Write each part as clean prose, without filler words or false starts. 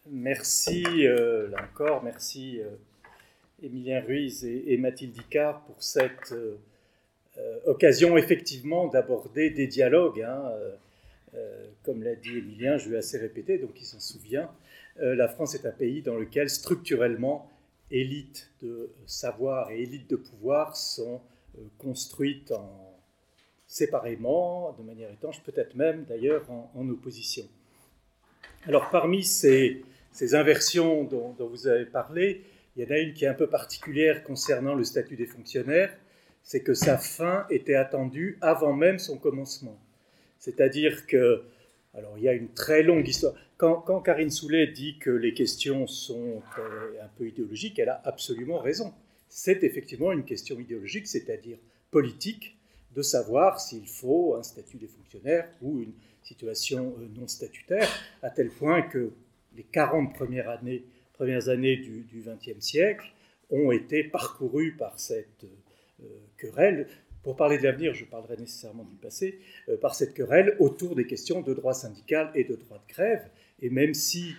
Merci, là encore, merci Émilien Ruiz et Mathilde Icard pour cette occasion effectivement d'aborder des dialogues. Comme l'a dit Émilien, je vais assez répéter, donc il s'en souvient. La France est un pays dans lequel structurellement élite de savoir et élite de pouvoir sont construites séparément, de manière étanche, peut-être même d'ailleurs en opposition. Alors parmi ces inversions dont vous avez parlé, il y en a une qui est un peu particulière concernant le statut des fonctionnaires, c'est que sa fin était attendue avant même son commencement. C'est-à-dire que, alors il y a une très longue histoire. Quand Karine Soulé dit que les questions sont un peu idéologiques, elle a absolument raison. C'est effectivement une question idéologique, c'est-à-dire politique, de savoir s'il faut un statut des fonctionnaires ou une situation non statutaire, à tel point que les 40 premières années du XXe siècle ont été parcourues par cette querelle. Pour parler de l'avenir, je parlerai nécessairement du passé, par cette querelle autour des questions de droit syndical et de droit de grève. Et même si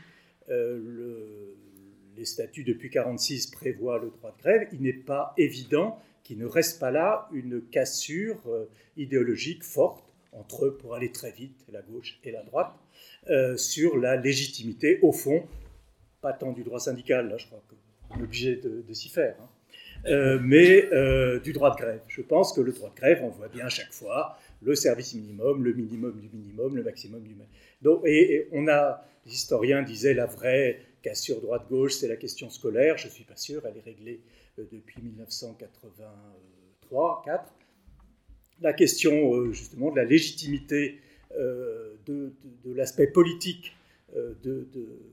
les statuts depuis 1946 prévoient le droit de grève, il n'est pas évident qu'il ne reste pas là une cassure idéologique forte entre, pour aller très vite, la gauche et la droite, sur la légitimité, au fond, pas tant du droit syndical, là je crois qu'on est obligé de s'y faire, mais du droit de grève. Je pense que le droit de grève, on voit bien à chaque fois le service minimum, le minimum du minimum, le maximum du maximum. Donc, et on a, les historiens disaient, la vraie cassure droite-gauche, c'est la question scolaire. Je ne suis pas sûr, elle est réglée depuis 1983-4. La question, justement, de la légitimité de l'aspect politique de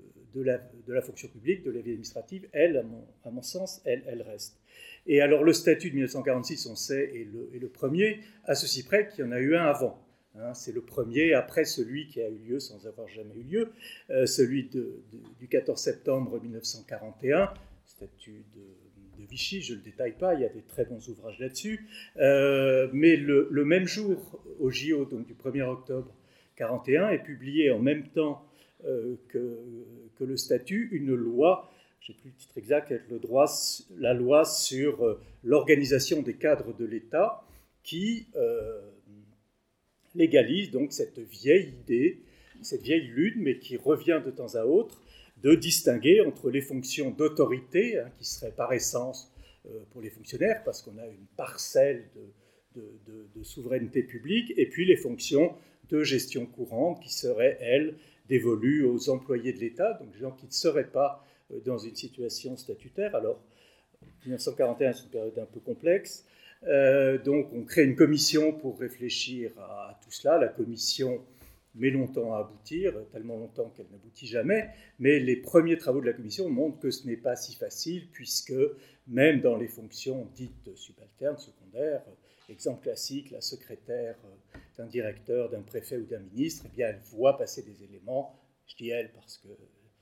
la fonction publique, de la vie administrative, elle, à mon sens, elle reste. Et alors le statut de 1946, on sait, est le premier, à ceci près qu'il y en a eu un avant. C'est le premier, après celui qui a eu lieu sans avoir jamais eu lieu, celui du 14 septembre 1941, statut de Vichy, je ne le détaille pas, il y a des très bons ouvrages là-dessus, mais le même jour, au JO, donc du 1er octobre 1941, est publié en même temps que le statut, une loi, je n'ai plus le titre exact, la loi sur l'organisation des cadres de l'État, qui légalise donc cette vieille idée, cette vieille lutte, mais qui revient de temps à autre, de distinguer entre les fonctions d'autorité, qui seraient par essence pour les fonctionnaires, parce qu'on a une parcelle de souveraineté publique, et puis les fonctions de gestion courante, qui seraient, elles, dévolues aux employés de l'État, donc des gens qui ne seraient pas dans une situation statutaire. Alors, 1941, c'est une période un peu complexe, donc on crée une commission pour réfléchir à tout cela. La commission met longtemps à aboutir, tellement longtemps qu'elle n'aboutit jamais, mais les premiers travaux de la commission montrent que ce n'est pas si facile, puisque même dans les fonctions dites subalternes, secondaires, exemple classique, la secrétaire d'un directeur, d'un préfet ou d'un ministre, eh bien, elle voit passer des éléments, je dis elle parce que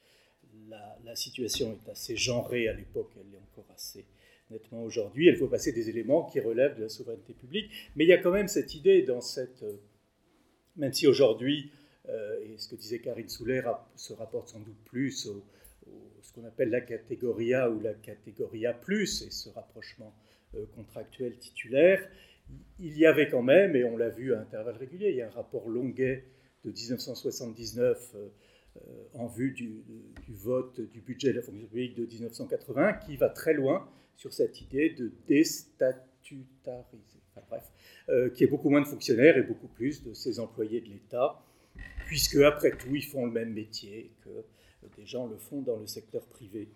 la situation est assez genrée à l'époque, elle est encore assez nettement aujourd'hui, elle voit passer des éléments qui relèvent de la souveraineté publique, mais il y a quand même cette idée dans cette... Même si aujourd'hui, et ce que disait Karine Soulé se rapporte sans doute plus ce qu'on appelle la catégorie A ou la catégorie A+, et ce rapprochement contractuel titulaire, il y avait quand même, et on l'a vu à intervalles réguliers, il y a un rapport Longuet de 1979 en vue du vote du budget de la fonction publique de 1980, qui va très loin sur cette idée de déstatutariser. Enfin bref, qui est beaucoup moins de fonctionnaires et beaucoup plus de ces employés de l'État, puisque après tout, ils font le même métier que des gens le font dans le secteur privé.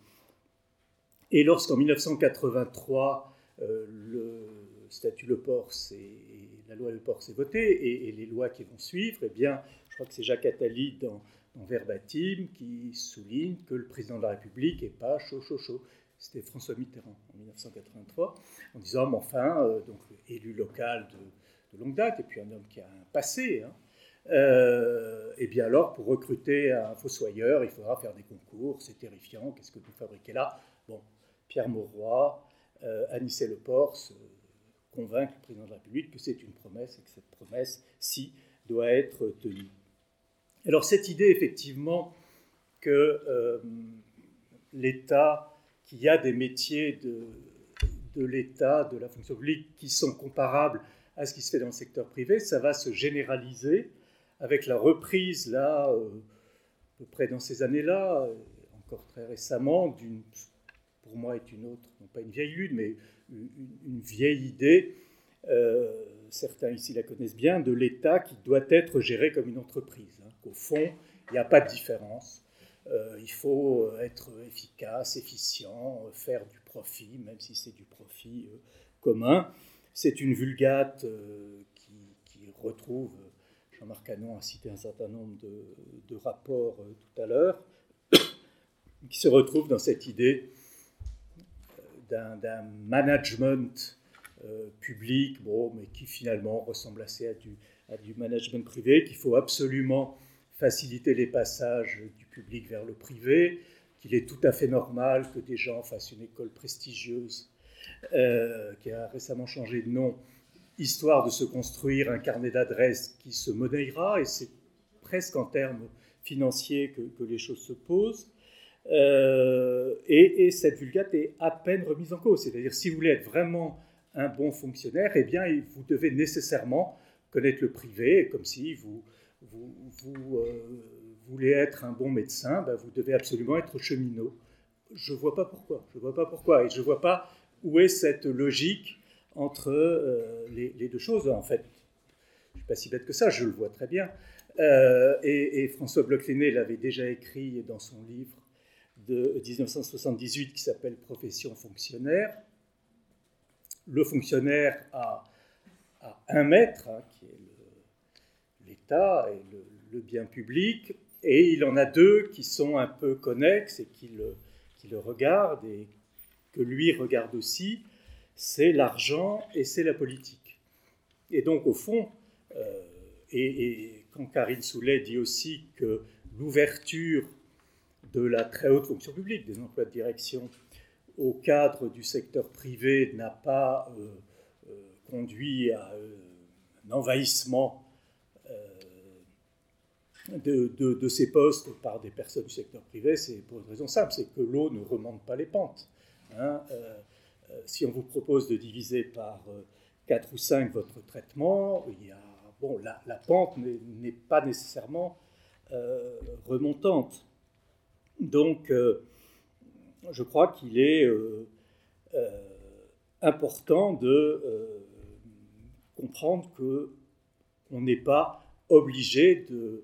Et lorsqu'en 1983, le statut Lepors et la loi Lepors est votée, et les lois qui vont suivre, eh bien, je crois que c'est Jacques Attali dans Verbatim qui souligne que le président de la République n'est pas chaud. C'était François Mitterrand en 1983, en disant, mais enfin, donc élu local de longue date, et puis un homme qui a un passé, et bien alors, pour recruter un fossoyeur, il faudra faire des concours, c'est terrifiant, qu'est-ce que vous fabriquez là ? Bon, Pierre Mauroy, Anicet Lepors convainquent le président de la République que c'est une promesse et que cette promesse-ci doit être tenue. Alors cette idée, effectivement, que l'État, qu'il y a des métiers de l'État, de la fonction publique, qui sont comparables à ce qui se fait dans le secteur privé, ça va se généraliser avec la reprise, là, à peu près dans ces années-là, encore très récemment, pour moi est une autre, non pas une vieille lutte, mais une vieille idée, certains ici la connaissent bien, de l'État qui doit être géré comme une entreprise. Qu'au fond, il n'y a pas de différence. Il faut être efficace, efficient, faire du profit, même si c'est du profit commun. C'est une vulgate qui retrouve, Jean-Marc Canon a cité un certain nombre de rapports tout à l'heure, qui se retrouve dans cette idée d'un management public, mais qui finalement ressemble assez à du management privé, qu'il faut absolument faciliter les passages du public vers le privé, qu'il est tout à fait normal que des gens fassent une école prestigieuse qui a récemment changé de nom, histoire de se construire un carnet d'adresses qui se monnayera, et c'est presque en termes financiers que les choses se posent. Et cette vulgate est à peine remise en cause. C'est-à-dire, si vous voulez être vraiment un bon fonctionnaire, eh bien, vous devez nécessairement connaître le privé, comme si vous voulez être un bon médecin, vous devez absolument être cheminot. Je ne vois pas pourquoi. Et je ne vois pas où est cette logique entre les deux choses. En fait, je ne suis pas si bête que ça, je le vois très bien. Et François Bloch-Lenné l'avait déjà écrit dans son livre de 1978 qui s'appelle « Profession fonctionnaire ». Le fonctionnaire a un maître, qui est l'État et le bien public, et il en a deux qui sont un peu connexes et qui le regardent et que lui regarde aussi, c'est l'argent et c'est la politique. Et donc, au fond, et quand Karine Soulet dit aussi que l'ouverture de la très haute fonction publique, des emplois de direction, au cadre du secteur privé n'a pas conduit à un envahissement de ces postes par des personnes du secteur privé, c'est pour une raison simple, c'est que l'eau ne remonte pas les pentes. Si on vous propose de diviser par 4 ou 5 votre traitement, la pente n'est pas nécessairement remontante. Donc, je crois qu'il est important de comprendre qu'on n'est pas obligé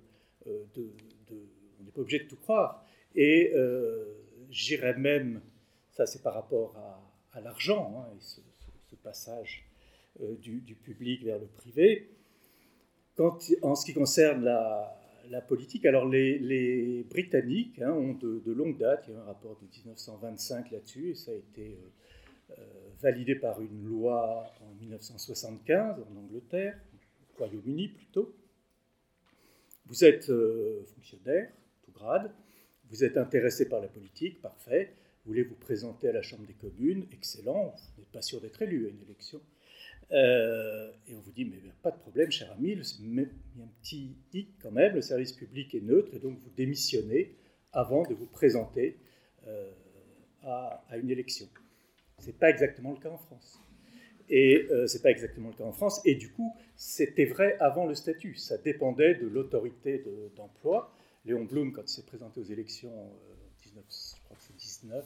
on n'est pas obligé de tout croire. Et j'irais même, ça c'est par rapport à l'argent, et ce passage du public vers le privé. En ce qui concerne la politique, alors les Britanniques ont de longue date, il y a un rapport de 1925 là-dessus, et ça a été validé par une loi en 1975 en Angleterre, au Royaume-Uni plutôt. Vous êtes fonctionnaire, tout grade, vous êtes intéressé par la politique, parfait, vous voulez vous présenter à la Chambre des communes, excellent, vous n'êtes pas sûr d'être élu à une élection. Et on vous dit, mais pas de problème, cher ami, il y a un petit hic quand même, le service public est neutre, et donc vous démissionnez avant de vous présenter à une élection. Ce n'est pas exactement le cas en France. Et ce n'est pas exactement le cas en France, et du coup, c'était vrai avant le statut, ça dépendait de l'autorité d'emploi. Léon Blum, quand il s'est présenté aux élections je crois que c'est 19,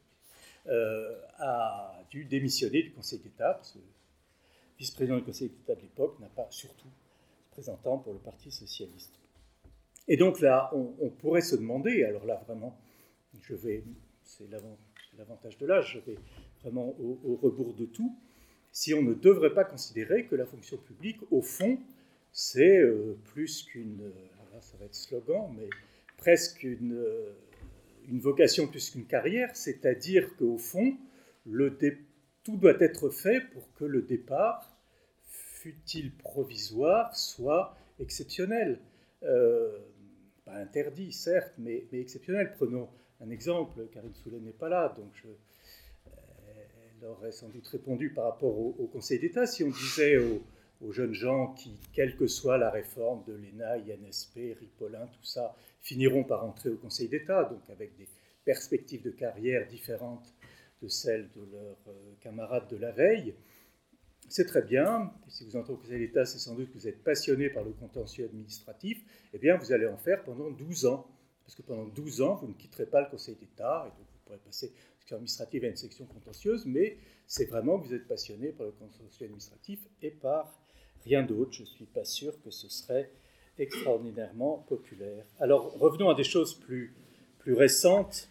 a dû démissionner du Conseil d'État, parce que le vice-président du Conseil d'État de l'époque n'a pas, surtout, se présentant pour le Parti socialiste. Et donc là, on pourrait se demander, alors là vraiment, c'est l'avantage de l'âge, je vais vraiment au rebours de tout, si on ne devrait pas considérer que la fonction publique, au fond, c'est plus qu'une, alors ça va être slogan, mais presque une vocation plus qu'une carrière, c'est-à-dire qu'au fond, tout doit être fait pour que le départ, fût-il provisoire, soit exceptionnel. Pas interdit, certes, mais exceptionnel. Prenons un exemple, Karine Soulet n'est pas là, donc elle aurait sans doute répondu par rapport au Conseil d'État. Si on disait aux jeunes gens qui, quelle que soit la réforme de l'ENA, INSP, Ripollin, tout ça, finiront par entrer au Conseil d'État, donc avec des perspectives de carrière différentes de celles de leurs camarades de la veille. C'est très bien. Si vous entrez au Conseil d'État, c'est sans doute que vous êtes passionné par le contentieux administratif. Eh bien, vous allez en faire pendant 12 ans. Parce que pendant 12 ans, vous ne quitterez pas le Conseil d'État. Et donc, vous pourrez passer de section administrative à une section contentieuse. Mais c'est vraiment que vous êtes passionné par le contentieux administratif et par rien d'autre. Je ne suis pas sûr que ce serait extraordinairement populaire. Alors, revenons à des choses plus récentes.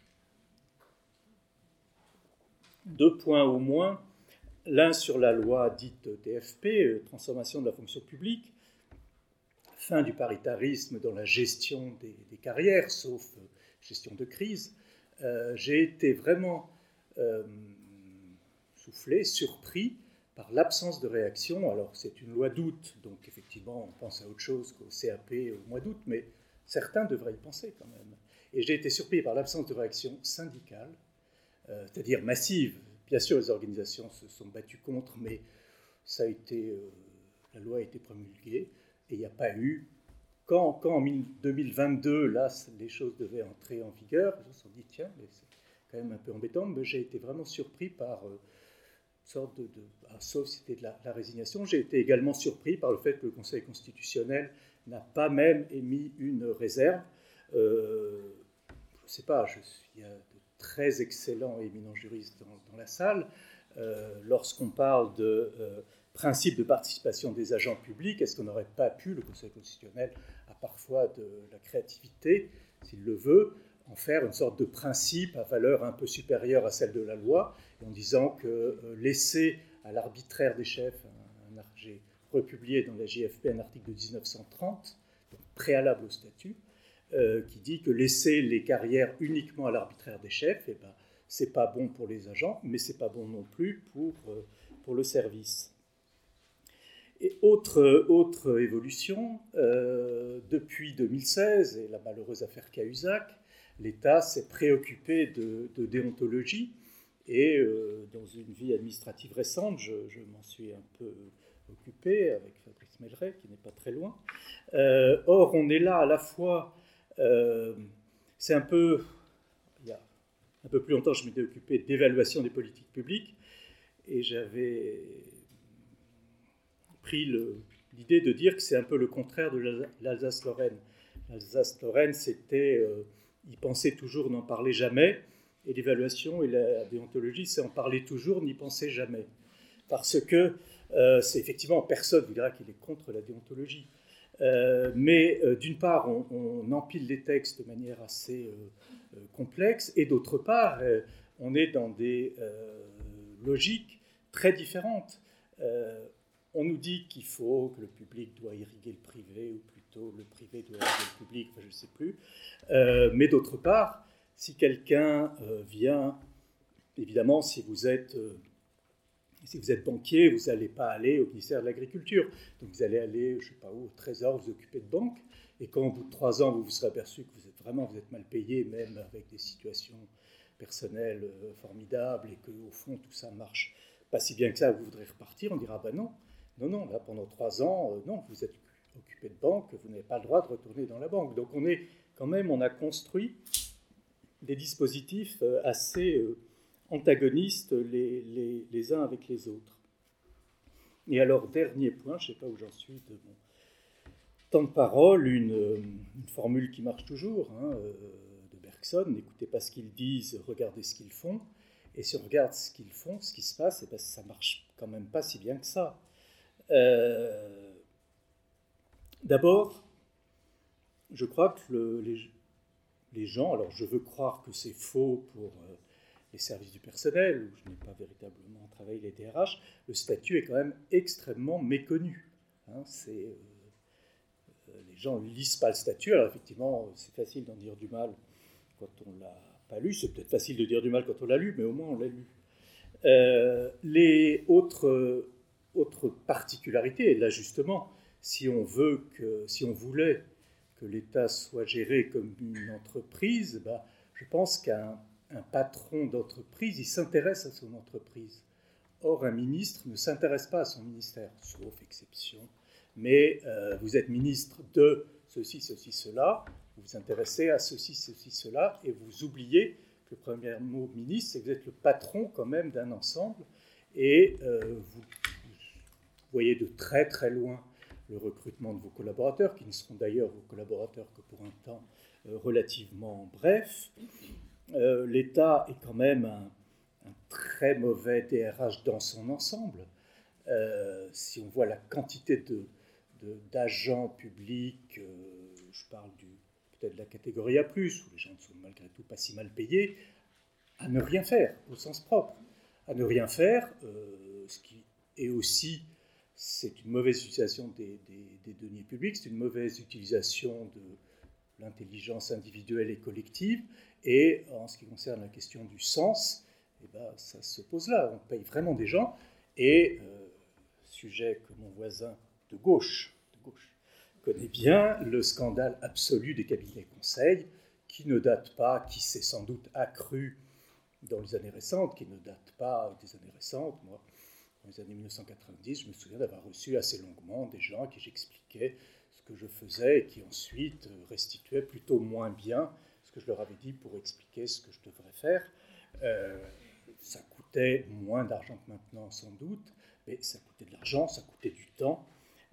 2 points au moins. L'un sur la loi dite TFP, transformation de la fonction publique, fin du paritarisme dans la gestion des carrières, sauf gestion de crise. J'ai été vraiment soufflé, surpris par l'absence de réaction. Alors c'est une loi d'août, donc effectivement on pense à autre chose qu'au CAP au mois d'août, mais certains devraient y penser quand même. Et j'ai été surpris par l'absence de réaction syndicale, c'est-à-dire massive. Bien sûr, les organisations se sont battues contre, mais ça a été, la loi a été promulguée et il n'y a pas eu. Quand en 2022, là, les choses devaient entrer en vigueur, ils se sont dit, tiens, mais c'est quand même un peu embêtant, mais j'ai été vraiment surpris par une sorte sauf si c'était de la résignation, j'ai été également surpris par le fait que le Conseil constitutionnel n'a pas même émis une réserve. Je ne sais pas, il y a très excellents et éminents juristes dans la salle. Lorsqu'on parle de principe de participation des agents publics, est-ce qu'on n'aurait pas pu, le Conseil constitutionnel a parfois de la créativité, s'il le veut, en faire une sorte de principe à valeur un peu supérieure à celle de la loi, en disant que laisser à l'arbitraire des chefs, j'ai republié dans la JFP un article de 1930, donc préalable au statut, qui dit que laisser les carrières uniquement à l'arbitraire des chefs, eh ben, c'est pas bon pour les agents, mais c'est pas bon non plus pour le service. Et autre évolution, depuis 2016, et la malheureuse affaire Cahuzac, l'État s'est préoccupé de déontologie, et dans une vie administrative récente, je m'en suis un peu occupé avec Fabrice Melleret, qui n'est pas très loin. Or, on est là à la fois... c'est un peu, il y a un peu plus longtemps, je m'étais occupé d'évaluation des politiques publiques et j'avais pris l'idée de dire que c'est un peu le contraire de l'Alsace-Lorraine. L'Alsace-Lorraine, c'était y penser toujours, n'en parler jamais, et l'évaluation et la déontologie, c'est en parler toujours, n'y penser jamais. Parce que c'est effectivement, personne ne dira qu'il est contre la déontologie. Mais d'une part, on empile les textes de manière assez complexe, et d'autre part, on est dans des logiques très différentes. On nous dit qu'il faut que le public doit irriguer le privé, ou plutôt le privé doit irriguer le public, enfin, je ne sais plus. Mais d'autre part, si quelqu'un vient, évidemment, si vous êtes banquier, vous n'allez pas aller au ministère de l'Agriculture. Donc vous allez aller, je ne sais pas où, au Trésor, vous occuper de banque. Et quand au bout de 3 ans, vous vous serez aperçu que vous êtes mal payé, même avec des situations personnelles formidables, et qu'au fond, tout ça marche pas si bien que ça, vous voudrez repartir, on dira, bah non, là, pendant 3 ans, non, vous êtes occupé de banque, vous n'avez pas le droit de retourner dans la banque. Donc on a construit des dispositifs assez... antagonistes les uns avec les autres. Et alors, dernier point, je ne sais pas où j'en suis de mon temps de parole, une formule qui marche toujours, de Bergson, n'écoutez pas ce qu'ils disent, regardez ce qu'ils font. Et si on regarde ce qu'ils font, ce qui se passe, ben, ça ne marche quand même pas si bien que ça. D'abord, je crois que les gens, alors je veux croire que c'est faux pour... les services du personnel, où je n'ai pas véritablement travaillé les DRH, le statut est quand même extrêmement méconnu. Les gens ne lisent pas le statut, alors effectivement, c'est facile d'en dire du mal quand on ne l'a pas lu, c'est peut-être facile de dire du mal quand on l'a lu, mais au moins on l'a lu. Les autres particularités, et là justement, si on voulait que l'État soit géré comme une entreprise, je pense qu'un patron d'entreprise, il s'intéresse à son entreprise. Or, un ministre ne s'intéresse pas à son ministère, sauf exception. Mais vous êtes ministre de ceci, ceci, cela, vous vous intéressez à ceci, ceci, cela, et vous oubliez que le premier mot ministre, c'est que vous êtes le patron quand même d'un ensemble, et vous voyez de très très loin le recrutement de vos collaborateurs, qui ne seront d'ailleurs vos collaborateurs que pour un temps relativement bref. L'État est quand même un très mauvais DRH dans son ensemble. Si on voit la quantité d'agents publics, je parle peut-être de la catégorie A+, où les gens ne sont malgré tout pas si mal payés, à ne rien faire, au sens propre. À ne rien faire, ce qui est aussi, c'est une mauvaise utilisation des deniers publics, c'est une mauvaise utilisation de l'intelligence individuelle et collective, et en ce qui concerne la question du sens, eh ben, ça se pose là. On paye vraiment des gens, et sujet que mon voisin de gauche connaît bien, le scandale absolu des cabinets conseils, qui ne date pas, qui s'est sans doute accru dans les années récentes, qui ne date pas des années récentes. Moi, dans les années 1990, je me souviens d'avoir reçu assez longuement des gens à qui j'expliquais ce que je faisais et qui ensuite restituaient plutôt moins bien ce que je leur avais dit pour expliquer ce que je devrais faire. Ça coûtait moins d'argent que maintenant, sans doute, mais ça coûtait de l'argent, ça coûtait du temps.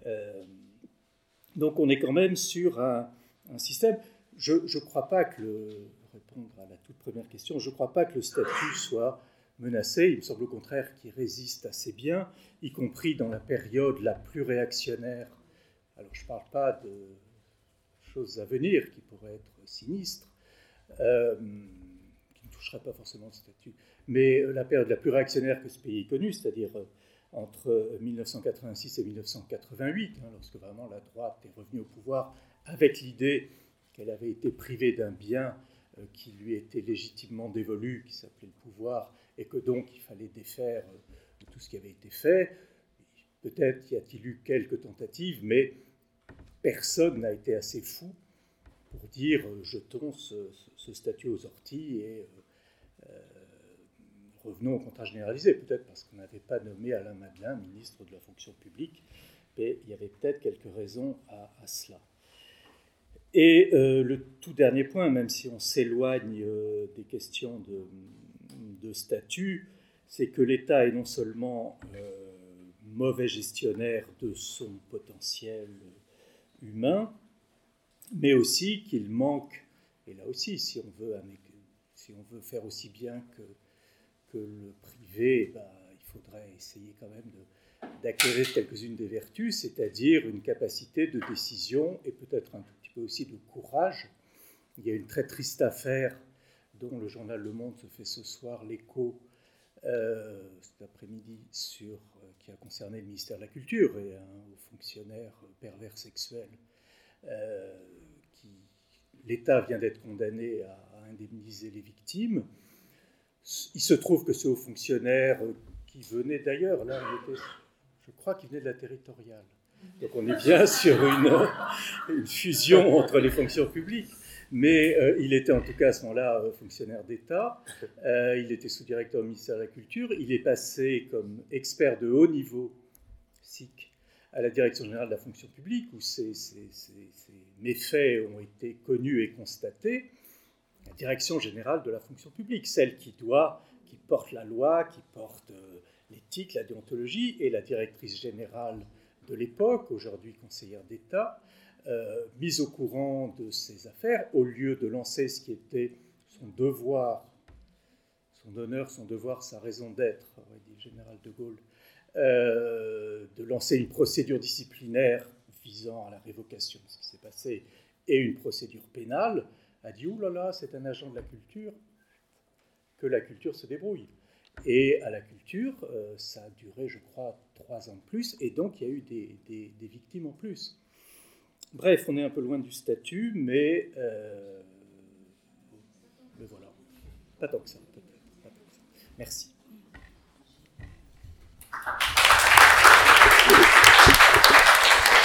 Donc on est quand même sur un système. Je ne crois pas que répondre à la toute première question, je ne crois pas que le statut soit menacé. Il me semble au contraire qu'il résiste assez bien, y compris dans la période la plus réactionnaire. Alors je ne parle pas de choses à venir qui pourraient être sinistres, qui ne toucheraient pas forcément le statut, mais la période la plus réactionnaire que ce pays ait connue, c'est-à-dire entre 1986 et 1988, lorsque vraiment la droite est revenue au pouvoir avec l'idée qu'elle avait été privée d'un bien qui lui était légitimement dévolu, qui s'appelait le pouvoir, et que donc il fallait défaire tout ce qui avait été fait. Peut-être y a-t-il eu quelques tentatives, mais personne n'a été assez fou pour dire jetons ce statut aux orties et revenons au contrat généralisé, peut-être parce qu'on n'avait pas nommé Alain Madelin ministre de la fonction publique, mais il y avait peut-être quelques raisons à cela. Et le tout dernier point, même si on s'éloigne des questions de statut, c'est que l'État est non seulement mauvais gestionnaire de son potentiel humain, mais aussi qu'il manque, et là aussi, si on veut faire aussi bien que le privé, il faudrait essayer quand même d'acquérir quelques-unes des vertus, c'est-à-dire une capacité de décision et peut-être un tout petit peu aussi de courage. Il y a une très triste affaire dont le journal Le Monde se fait ce soir l'écho cet après-midi qui a concerné le ministère de la Culture et un fonctionnaire pervers sexuel. L'État vient d'être condamné à indemniser les victimes. Il se trouve que ce haut fonctionnaire, qui venait d'ailleurs, là, je crois qu'il venait de la territoriale. Donc on est bien sur une fusion entre les fonctions publiques. Mais il était en tout cas à ce moment-là fonctionnaire d'État. Il était sous-directeur au ministère de la Culture. Il est passé comme expert de haut niveau, SIC, à la Direction générale de la fonction publique, où ces méfaits ont été connus et constatés. La Direction générale de la fonction publique, celle qui porte la loi, qui porte l'éthique, la déontologie, et la directrice générale de l'époque, aujourd'hui conseillère d'État, mise au courant de ces affaires, au lieu de lancer ce qui était son devoir, son honneur, son devoir, sa raison d'être, aurait dit le général de Gaulle, de lancer une procédure disciplinaire visant à la révocation, ce qui s'est passé, et une procédure pénale, a dit « Ouh là là, c'est un agent de la culture, que la culture se débrouille ». Et à la culture, ça a duré, je crois, 3 ans de plus, et donc il y a eu des victimes en plus. Bref, on est un peu loin du statut, mais voilà. Pas tant que ça, peut-être. Merci.